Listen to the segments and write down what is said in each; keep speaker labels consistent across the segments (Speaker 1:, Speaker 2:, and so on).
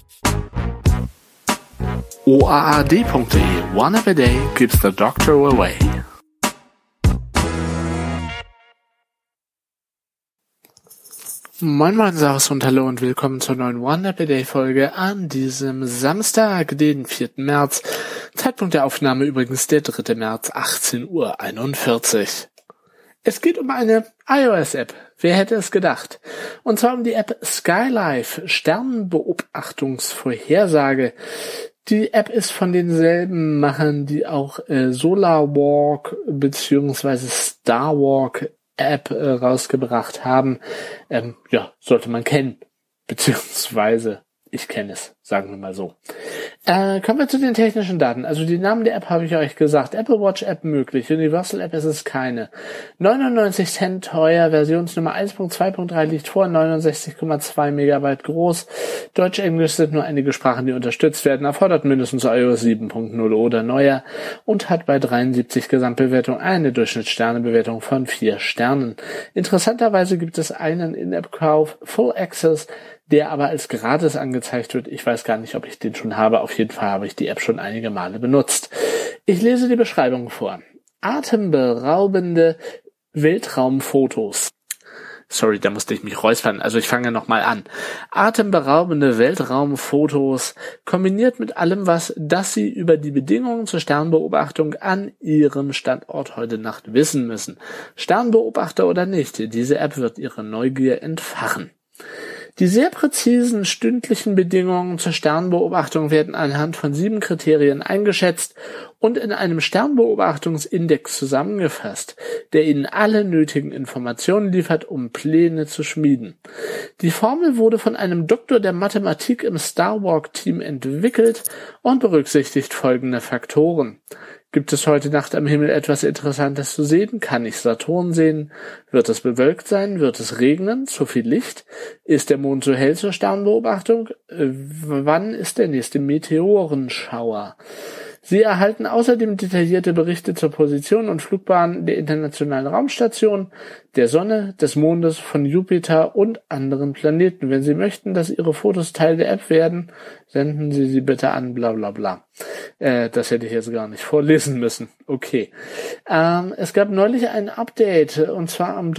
Speaker 1: OAAD.de One App a Day keeps the doctor away. Moin Moin, Servus und Hallo und willkommen zur neuen One App a Day Folge an diesem Samstag, den 4. März. Zeitpunkt der Aufnahme übrigens der 3. März, 18:41 Uhr. Es geht um eine iOS-App. Wer hätte es gedacht? Und zwar um die App Skylife, Sternenbeobachtungsvorhersage. Die App ist von denselben Machern, die auch SolarWalk bzw. Starwalk App rausgebracht haben. Sollte man kennen, beziehungsweise ich kenne es, sagen wir mal so. Kommen wir zu den technischen Daten. Also die Namen der App habe ich euch gesagt. Apple Watch App möglich, Universal App ist es keine. 99 Cent teuer, Versionsnummer 1.2.3 liegt vor, 69,2 Megabyte groß. Deutsch, Englisch sind nur einige Sprachen, die unterstützt werden, erfordert mindestens iOS 7.0 oder neuer und hat bei 73 Gesamtbewertung eine Durchschnittssternebewertung von 4 Sternen. Interessanterweise gibt es einen In-App-Kauf, Full Access, der aber als gratis angezeigt wird. Ich weiß gar nicht, ob ich den schon habe. Auf jeden Fall habe ich die App schon einige Male benutzt. Ich lese die Beschreibung vor. Atemberaubende Weltraumfotos. Sorry, da musste ich mich räuspern. Also ich fange nochmal an. Atemberaubende Weltraumfotos kombiniert mit allem, das Sie über die Bedingungen zur Sternbeobachtung an Ihrem Standort heute Nacht wissen müssen. Sternbeobachter oder nicht, diese App wird Ihre Neugier entfachen. Die sehr präzisen stündlichen Bedingungen zur Sternbeobachtung werden anhand von 7 Kriterien eingeschätzt und in einem Sternbeobachtungsindex zusammengefasst, der Ihnen alle nötigen Informationen liefert, um Pläne zu schmieden. Die Formel wurde von einem Doktor der Mathematik im Starwalk-Team entwickelt und berücksichtigt folgende Faktoren. Gibt es heute Nacht am Himmel etwas Interessantes zu sehen? Kann ich Saturn sehen? Wird es bewölkt sein? Wird es regnen? Zu viel Licht? Ist der Mond zu hell zur Sternbeobachtung? Wann ist der nächste Meteorenschauer? Sie erhalten außerdem detaillierte Berichte zur Position und Flugbahn der Internationalen Raumstation, der Sonne, des Mondes, von Jupiter und anderen Planeten. Wenn Sie möchten, dass Ihre Fotos Teil der App werden, senden Sie sie bitte an, bla bla bla. Das hätte ich jetzt gar nicht vorlesen müssen. Okay. Es gab neulich ein Update, und zwar am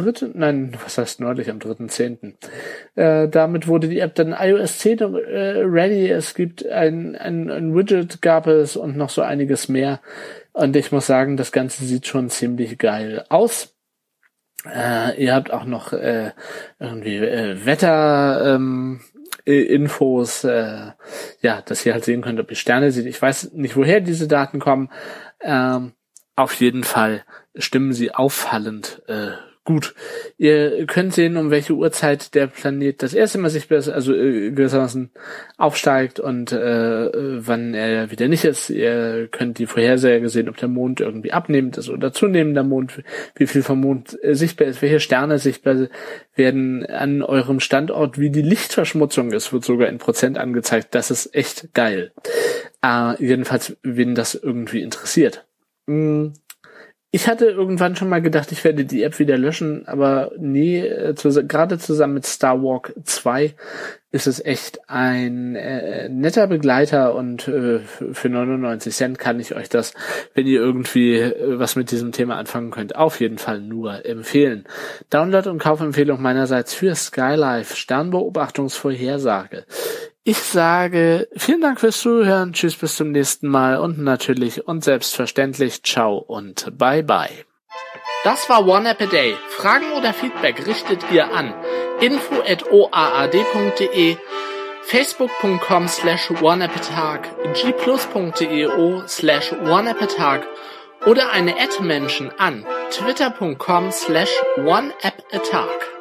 Speaker 1: 3.10. Damit wurde die App dann iOS 10 ready. Es gibt ein Widget gab es und noch so einiges mehr. Und ich muss sagen, das Ganze sieht schon ziemlich geil aus. Ihr habt auch noch Wetter Infos, dass ihr halt sehen könnt, ob ihr Sterne seht. Ich weiß nicht, woher diese Daten kommen. Auf jeden Fall stimmen sie auffallend gut. Ihr könnt sehen, um welche Uhrzeit der Planet das erste Mal sich gewissermaßen aufsteigt und wann er wieder nicht ist. Ihr könnt die Vorhersage sehen, ob der Mond irgendwie abnehmend ist oder zunehmender Mond, wie viel vom Mond sichtbar ist, welche Sterne sichtbar werden an eurem Standort, wie die Lichtverschmutzung ist, wird sogar in Prozent angezeigt. Das ist echt geil. Jedenfalls, wen das irgendwie interessiert. Ich hatte irgendwann schon mal gedacht, ich werde die App wieder löschen, aber nee, gerade zusammen mit Starwalk 2 ist es echt ein netter Begleiter und für 99 Cent kann ich euch das, wenn ihr irgendwie was mit diesem Thema anfangen könnt, auf jeden Fall nur empfehlen. Download- und Kaufempfehlung meinerseits für Skylife, Sternbeobachtungsvorhersage. Ich sage vielen Dank fürs Zuhören, tschüss, bis zum nächsten Mal und natürlich und selbstverständlich ciao und bye bye. Das war One App a Day. Fragen oder Feedback richtet ihr an info@oaad.de, facebook.com/oneappatag, gplus.io/oneappatag oder eine @Menschen an twitter.com/oneappatag.